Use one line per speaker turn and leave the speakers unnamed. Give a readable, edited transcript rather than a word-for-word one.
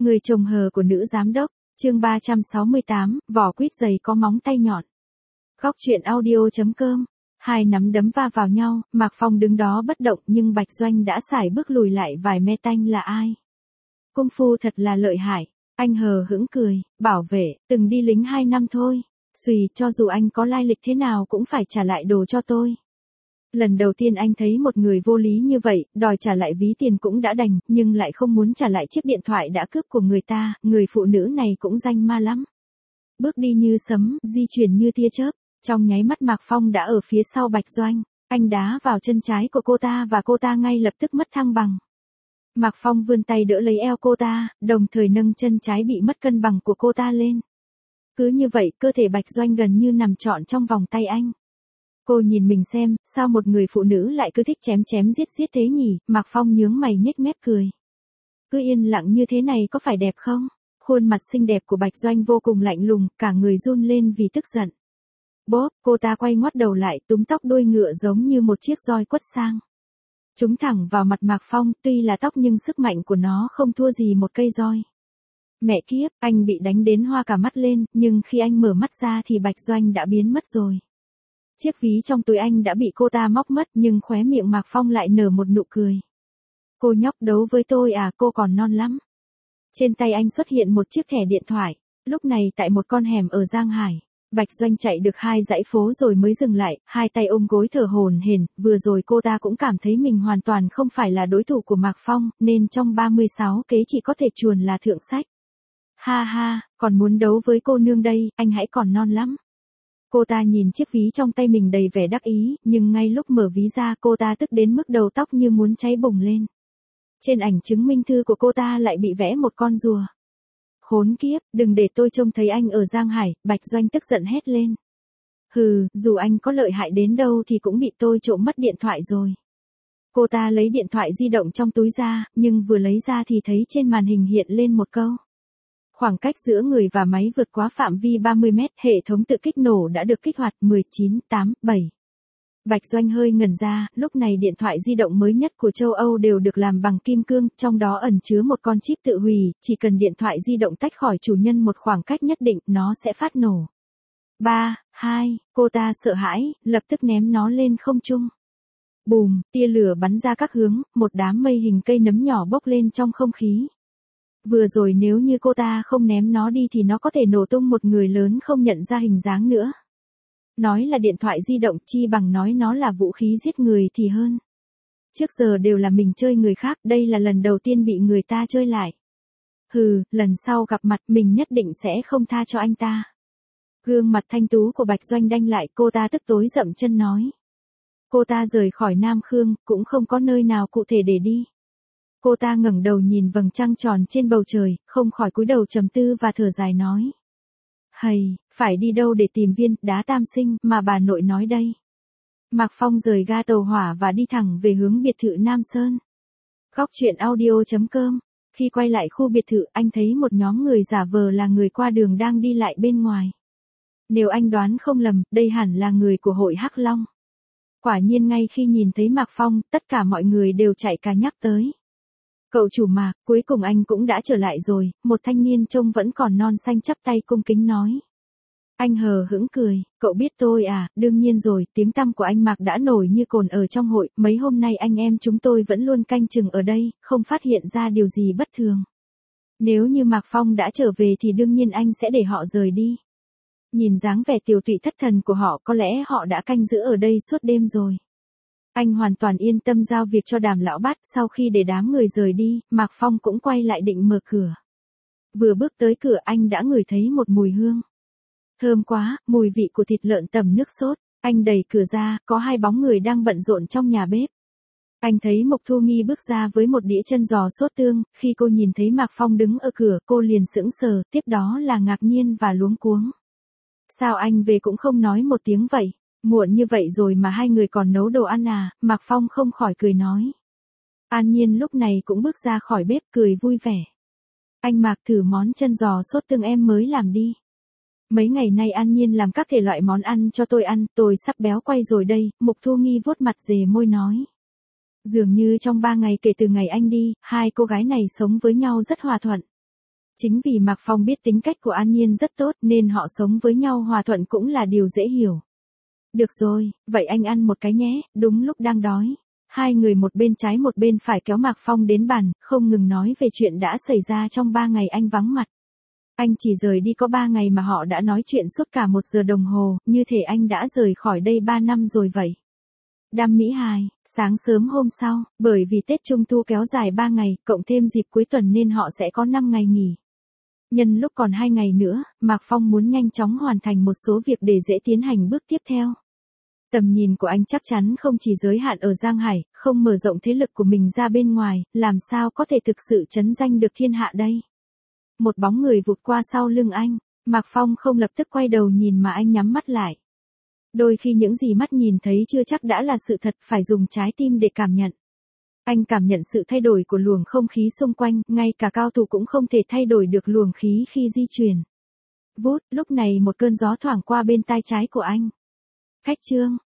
Người chồng hờ của nữ giám đốc, chương 368, vỏ quýt dày có móng tay nhọn. Góc truyện audio.com. Hai nắm đấm va vào nhau, Mạc Phong đứng đó bất động nhưng Bạch Doanh đã sải bước lùi lại vài mét. Anh là ai? Cung phu thật là lợi hại. Anh hờ hững cười, bảo vệ, từng đi lính 2 năm thôi. Xùy, cho dù anh có lai lịch thế nào cũng phải trả lại đồ cho tôi. Lần đầu tiên anh thấy một người vô lý như vậy, đòi trả lại ví tiền cũng đã đành, nhưng lại không muốn trả lại chiếc điện thoại đã cướp của người ta, người phụ nữ này cũng danh ma lắm. Bước đi như sấm, di chuyển như tia chớp, trong nháy mắt Mạc Phong đã ở phía sau Bạch Doanh, anh đá vào chân trái của cô ta và cô ta ngay lập tức mất thăng bằng. Mạc Phong vươn tay đỡ lấy eo cô ta, đồng thời nâng chân trái bị mất cân bằng của cô ta lên. Cứ như vậy, cơ thể Bạch Doanh gần như nằm trọn trong vòng tay anh. Cô nhìn mình xem, sao một người phụ nữ lại cứ thích chém chém giết giết thế nhỉ? Mạc Phong nhướng mày nhếch mép cười. Cứ yên lặng như thế này có phải đẹp không? Khuôn mặt xinh đẹp của Bạch Doanh vô cùng lạnh lùng, cả người run lên vì tức giận. Bốp, cô ta quay ngoắt đầu lại, túm tóc đuôi ngựa giống như một chiếc roi quất sang. Trúng thẳng vào mặt Mạc Phong, tuy là tóc nhưng sức mạnh của nó không thua gì một cây roi. Mẹ kiếp, anh bị đánh đến hoa cả mắt lên, nhưng khi anh mở mắt ra thì Bạch Doanh đã biến mất rồi. Chiếc ví trong túi anh đã bị cô ta móc mất nhưng khóe miệng Mạc Phong lại nở một nụ cười. Cô nhóc đấu với tôi à, cô còn non lắm. Trên tay anh xuất hiện một chiếc thẻ điện thoại. Lúc này tại một con hẻm ở Giang Hải, Bạch Doanh chạy được 2 dãy phố rồi mới dừng lại, hai tay ôm gối thở hổn hển. Vừa rồi cô ta cũng cảm thấy mình hoàn toàn không phải là đối thủ của Mạc Phong, nên trong 36 kế chỉ có thể chuồn là thượng sách. Ha ha, còn muốn đấu với cô nương đây, anh hãy còn non lắm. Cô ta nhìn chiếc ví trong tay mình đầy vẻ đắc ý, nhưng ngay lúc mở ví ra cô ta tức đến mức đầu tóc như muốn cháy bùng lên. Trên ảnh chứng minh thư của cô ta lại bị vẽ một con rùa. Khốn kiếp, đừng để tôi trông thấy anh ở Giang Hải, Bạch Doanh tức giận hét lên. Hừ, dù anh có lợi hại đến đâu thì cũng bị tôi trộm mất điện thoại rồi. Cô ta lấy điện thoại di động trong túi ra, nhưng vừa lấy ra thì thấy trên màn hình hiện lên một câu. Khoảng cách giữa người và máy vượt quá phạm vi 30 mét, hệ thống tự kích nổ đã được kích hoạt 19, 8, 7. Bạch Doanh hơi ngẩn ra, lúc này điện thoại di động mới nhất của châu Âu đều được làm bằng kim cương, trong đó ẩn chứa một con chip tự hủy, chỉ cần điện thoại di động tách khỏi chủ nhân một khoảng cách nhất định, nó sẽ phát nổ. 3, 2, cô ta sợ hãi, lập tức ném nó lên không trung. Bùm, tia lửa bắn ra các hướng, một đám mây hình cây nấm nhỏ bốc lên trong không khí. Vừa rồi nếu như cô ta không ném nó đi thì nó có thể nổ tung một người lớn không nhận ra hình dáng nữa. Nói là điện thoại di động chi bằng nói nó là vũ khí giết người thì hơn. Trước giờ đều là mình chơi người khác, đây là lần đầu tiên bị người ta chơi lại. Hừ, lần sau gặp mặt mình nhất định sẽ không tha cho anh ta. Gương mặt thanh tú của Bạch Doanh đanh lại, cô ta tức tối dậm chân nói. Cô ta rời khỏi Nam Khương, cũng không có nơi nào cụ thể để đi. Cô ta ngẩng đầu nhìn vầng trăng tròn trên bầu trời, không khỏi cúi đầu trầm tư và thở dài nói. Hầy, phải đi đâu để tìm viên đá tam sinh mà bà nội nói đây. Mạc Phong rời ga tàu hỏa và đi thẳng về hướng biệt thự Nam Sơn. Góc truyện audio.com. Khi quay lại khu biệt thự anh thấy một nhóm người giả vờ là người qua đường đang đi lại bên ngoài. Nếu anh đoán không lầm, đây hẳn là người của hội Hắc Long. Quả nhiên ngay khi nhìn thấy Mạc Phong, tất cả mọi người đều chạy cả nhắc tới. Cậu chủ Mạc, cuối cùng anh cũng đã trở lại rồi, một thanh niên trông vẫn còn non xanh chắp tay cung kính nói. Anh hờ hững cười, cậu biết tôi à, đương nhiên rồi, tiếng tăm của anh Mạc đã nổi như cồn ở trong hội, mấy hôm nay anh em chúng tôi vẫn luôn canh chừng ở đây, không phát hiện ra điều gì bất thường. Nếu như Mạc Phong đã trở về thì đương nhiên anh sẽ để họ rời đi. Nhìn dáng vẻ tiều tụy thất thần của họ có lẽ họ đã canh giữ ở đây suốt đêm rồi. Anh hoàn toàn yên tâm giao việc cho Đàm lão bát, sau khi để đám người rời đi, Mạc Phong cũng quay lại định mở cửa. Vừa bước tới cửa anh đã ngửi thấy một mùi hương. Thơm quá, mùi vị của thịt lợn tẩm nước sốt, anh đẩy cửa ra, có 2 bóng người đang bận rộn trong nhà bếp. Anh thấy Mộc Thu Nghi bước ra với một đĩa chân giò sốt tương, khi cô nhìn thấy Mạc Phong đứng ở cửa, cô liền sững sờ, tiếp đó là ngạc nhiên và luống cuống. Sao anh về cũng không nói một tiếng vậy? Muộn như vậy rồi mà hai người còn nấu đồ ăn à, Mạc Phong không khỏi cười nói. An Nhiên lúc này cũng bước ra khỏi bếp cười vui vẻ. Anh Mạc thử món chân giò sốt tương em mới làm đi. Mấy ngày nay An Nhiên làm các thể loại món ăn cho tôi ăn, tôi sắp béo quay rồi đây, Mộc Thu Nghi vuốt mặt dề môi nói. Dường như trong 3 ngày kể từ ngày anh đi, hai cô gái này sống với nhau rất hòa thuận. Chính vì Mạc Phong biết tính cách của An Nhiên rất tốt nên họ sống với nhau hòa thuận cũng là điều dễ hiểu. Được rồi, vậy anh ăn một cái nhé, đúng lúc đang đói. Hai người một bên trái một bên phải kéo Mạc Phong đến bàn, không ngừng nói về chuyện đã xảy ra trong 3 ngày anh vắng mặt. Anh chỉ rời đi có 3 ngày mà họ đã nói chuyện suốt cả 1 giờ đồng hồ, như thể anh đã rời khỏi đây 3 năm rồi vậy. Đam mỹ hài, sáng sớm hôm sau, bởi vì Tết Trung Thu kéo dài 3 ngày, cộng thêm dịp cuối tuần nên họ sẽ có 5 ngày nghỉ. Nhân lúc còn 2 ngày nữa, Mạc Phong muốn nhanh chóng hoàn thành một số việc để dễ tiến hành bước tiếp theo. Tầm nhìn của anh chắc chắn không chỉ giới hạn ở Giang Hải, không mở rộng thế lực của mình ra bên ngoài, làm sao có thể thực sự trấn danh được thiên hạ đây. Một bóng người vụt qua sau lưng anh, Mạc Phong không lập tức quay đầu nhìn mà anh nhắm mắt lại. Đôi khi những gì mắt nhìn thấy chưa chắc đã là sự thật, phải dùng trái tim để cảm nhận. Anh cảm nhận sự thay đổi của luồng không khí xung quanh, ngay cả cao thủ cũng không thể thay đổi được luồng khí khi di chuyển. Vút, lúc này một cơn gió thoảng qua bên tai trái của anh. Khách Trương,